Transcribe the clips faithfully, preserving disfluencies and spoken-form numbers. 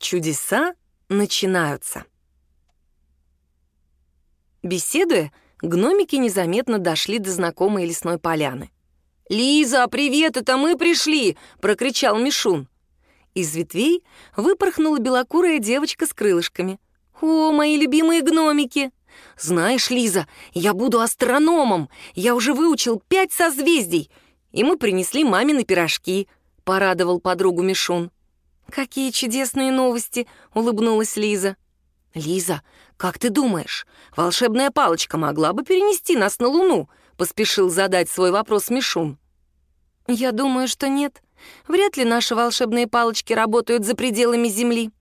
Чудеса начинаются. Беседуя, гномики незаметно дошли до знакомой лесной поляны. «Лиза, привет, это мы пришли!» — прокричал Мишун. Из ветвей выпорхнула белокурая девочка с крылышками. «О, мои любимые гномики! Знаешь, Лиза, я буду астрономом! Я уже выучил пять созвездий, и мы принесли мамины пирожки», — порадовал подругу Мишун. «Какие чудесные новости!» — улыбнулась Лиза. «Лиза, как ты думаешь, волшебная палочка могла бы перенести нас на Луну?» — поспешил задать свой вопрос Мишун. «Я думаю, что нет. Вряд ли наши волшебные палочки работают за пределами Земли».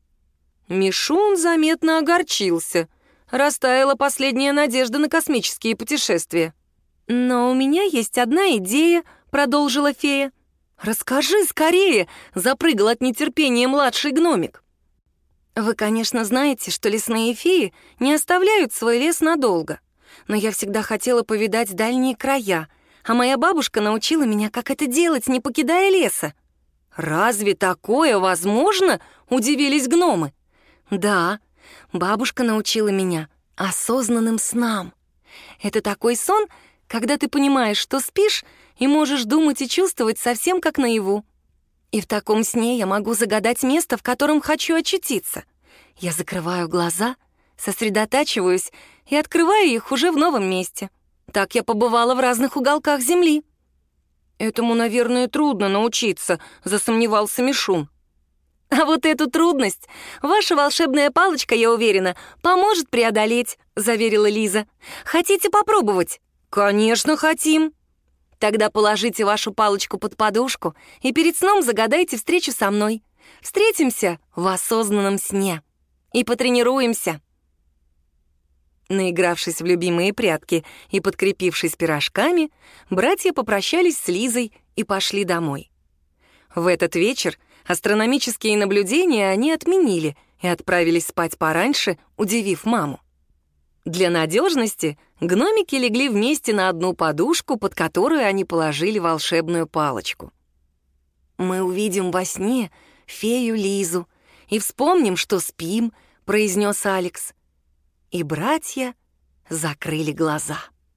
Мишун заметно огорчился. Растаяла последняя надежда на космические путешествия. «Но у меня есть одна идея», — продолжила фея. «Расскажи скорее!» — запрыгал от нетерпения младший гномик. «Вы, конечно, знаете, что лесные феи не оставляют свой лес надолго. Но я всегда хотела повидать дальние края, а моя бабушка научила меня, как это делать, не покидая леса». «Разве такое возможно?» — удивились гномы. «Да, бабушка научила меня осознанным снам. Это такой сон, когда ты понимаешь, что спишь, и можешь думать и чувствовать совсем как наяву. И в таком сне я могу загадать место, в котором хочу очутиться. Я закрываю глаза, сосредотачиваюсь и открываю их уже в новом месте. Так я побывала в разных уголках Земли». «Этому, наверное, трудно научиться», — засомневался Мишун. «А вот эту трудность ваша волшебная палочка, я уверена, поможет преодолеть», — заверила Лиза. «Хотите попробовать?» «Конечно, хотим». «Тогда положите вашу палочку под подушку и перед сном загадайте встречу со мной. Встретимся в осознанном сне и потренируемся». Наигравшись в любимые прятки и подкрепившись пирожками, братья попрощались с Лизой и пошли домой. В этот вечер астрономические наблюдения они отменили и отправились спать пораньше, удивив маму. Для надежности гномики легли вместе на одну подушку, под которую они положили волшебную палочку. «Мы увидим во сне фею Лизу и вспомним, что спим», — произнес Алекс. И братья закрыли глаза.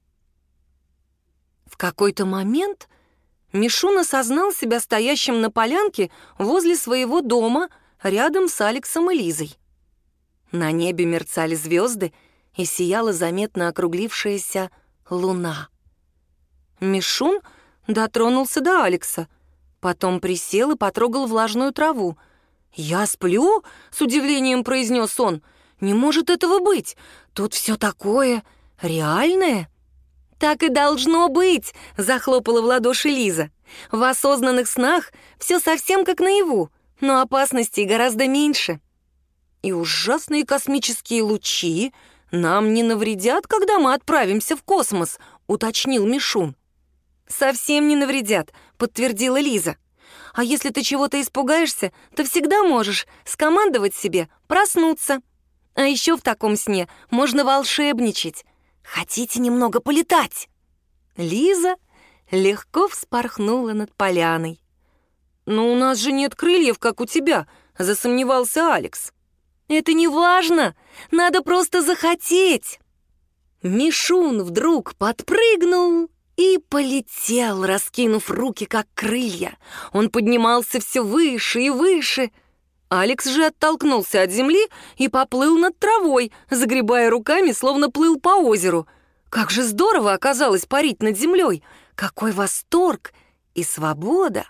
В какой-то момент Мишун осознал себя стоящим на полянке возле своего дома рядом с Алексом и Лизой. На небе мерцали звезды, и сияла заметно округлившаяся луна. Мишун дотронулся до Алекса, потом присел и потрогал влажную траву. «Я сплю?» — с удивлением произнес он. «Не может этого быть! Тут все такое реальное!» «Так и должно быть!» — захлопала в ладоши Лиза. «В осознанных снах все совсем как наяву, но опасностей гораздо меньше. И ужасные космические лучи нам не навредят, когда мы отправимся в космос», — уточнил Мишун. «Совсем не навредят», — подтвердила Лиза. «А если ты чего-то испугаешься, то всегда можешь скомандовать себе проснуться. А еще в таком сне можно волшебничать. Хотите немного полетать?» Лиза легко вспорхнула над поляной. «Но у нас же нет крыльев, как у тебя», — засомневался Алекс. «Это не важно, надо просто захотеть». Мишун вдруг подпрыгнул и полетел, раскинув руки, как крылья. Он поднимался все выше и выше. Алекс же оттолкнулся от земли и поплыл над травой, загребая руками, словно плыл по озеру. Как же здорово оказалось парить над землей! Какой восторг и свобода!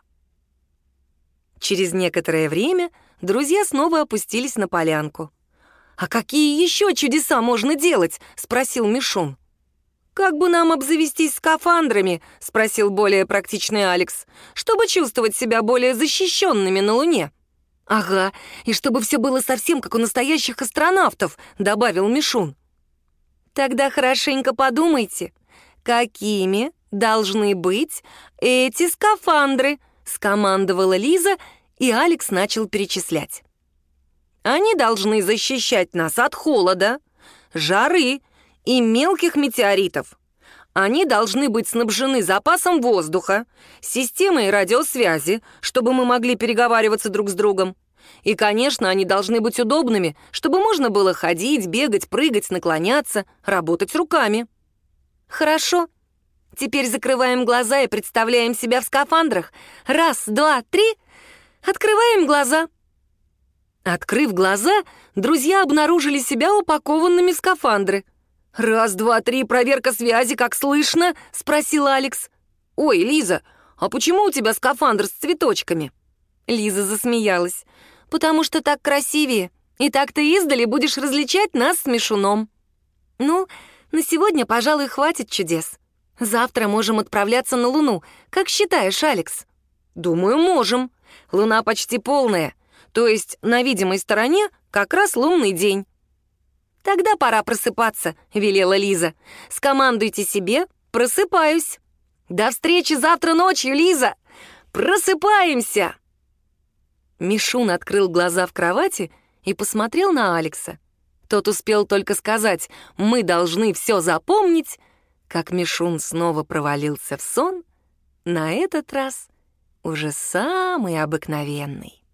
Через некоторое время друзья снова опустились на полянку. «А какие еще чудеса можно делать?» — спросил Мишун. «Как бы нам обзавестись скафандрами?» — спросил более практичный Алекс, «чтобы чувствовать себя более защищенными на Луне». «Ага, и чтобы все было совсем как у настоящих астронавтов», — добавил Мишун. «Тогда хорошенько подумайте, какими должны быть эти скафандры?» — скомандовала Лиза, и Алекс начал перечислять. «Они должны защищать нас от холода, жары и мелких метеоритов. Они должны быть снабжены запасом воздуха, системой радиосвязи, чтобы мы могли переговариваться друг с другом, И, конечно, они должны быть удобными, чтобы можно было ходить, бегать, прыгать, наклоняться, работать руками. Хорошо. Теперь закрываем глаза и представляем себя в скафандрах. Раз, два, три. Открываем глаза. Открыв глаза, друзья обнаружили себя упакованными в скафандры. «Раз, два, три, проверка связи, как слышно?» — спросил Алекс. «Ой, Лиза, а почему у тебя скафандр с цветочками?» Лиза засмеялась. «Потому что так красивее, и так ты издали будешь различать нас с Мишуном». «Ну, на сегодня, пожалуй, хватит чудес. Завтра можем отправляться на Луну. Как считаешь, Алекс?» «Думаю, можем. Луна почти полная. То есть на видимой стороне как раз лунный день». «Тогда пора просыпаться», — велела Лиза. «Скомандуйте себе, просыпаюсь». «До встречи завтра ночью, Лиза! Просыпаемся!» Мишун открыл глаза в кровати и посмотрел на Алекса. Тот успел только сказать «мы должны все запомнить», как Мишун снова провалился в сон, на этот раз уже самый обыкновенный.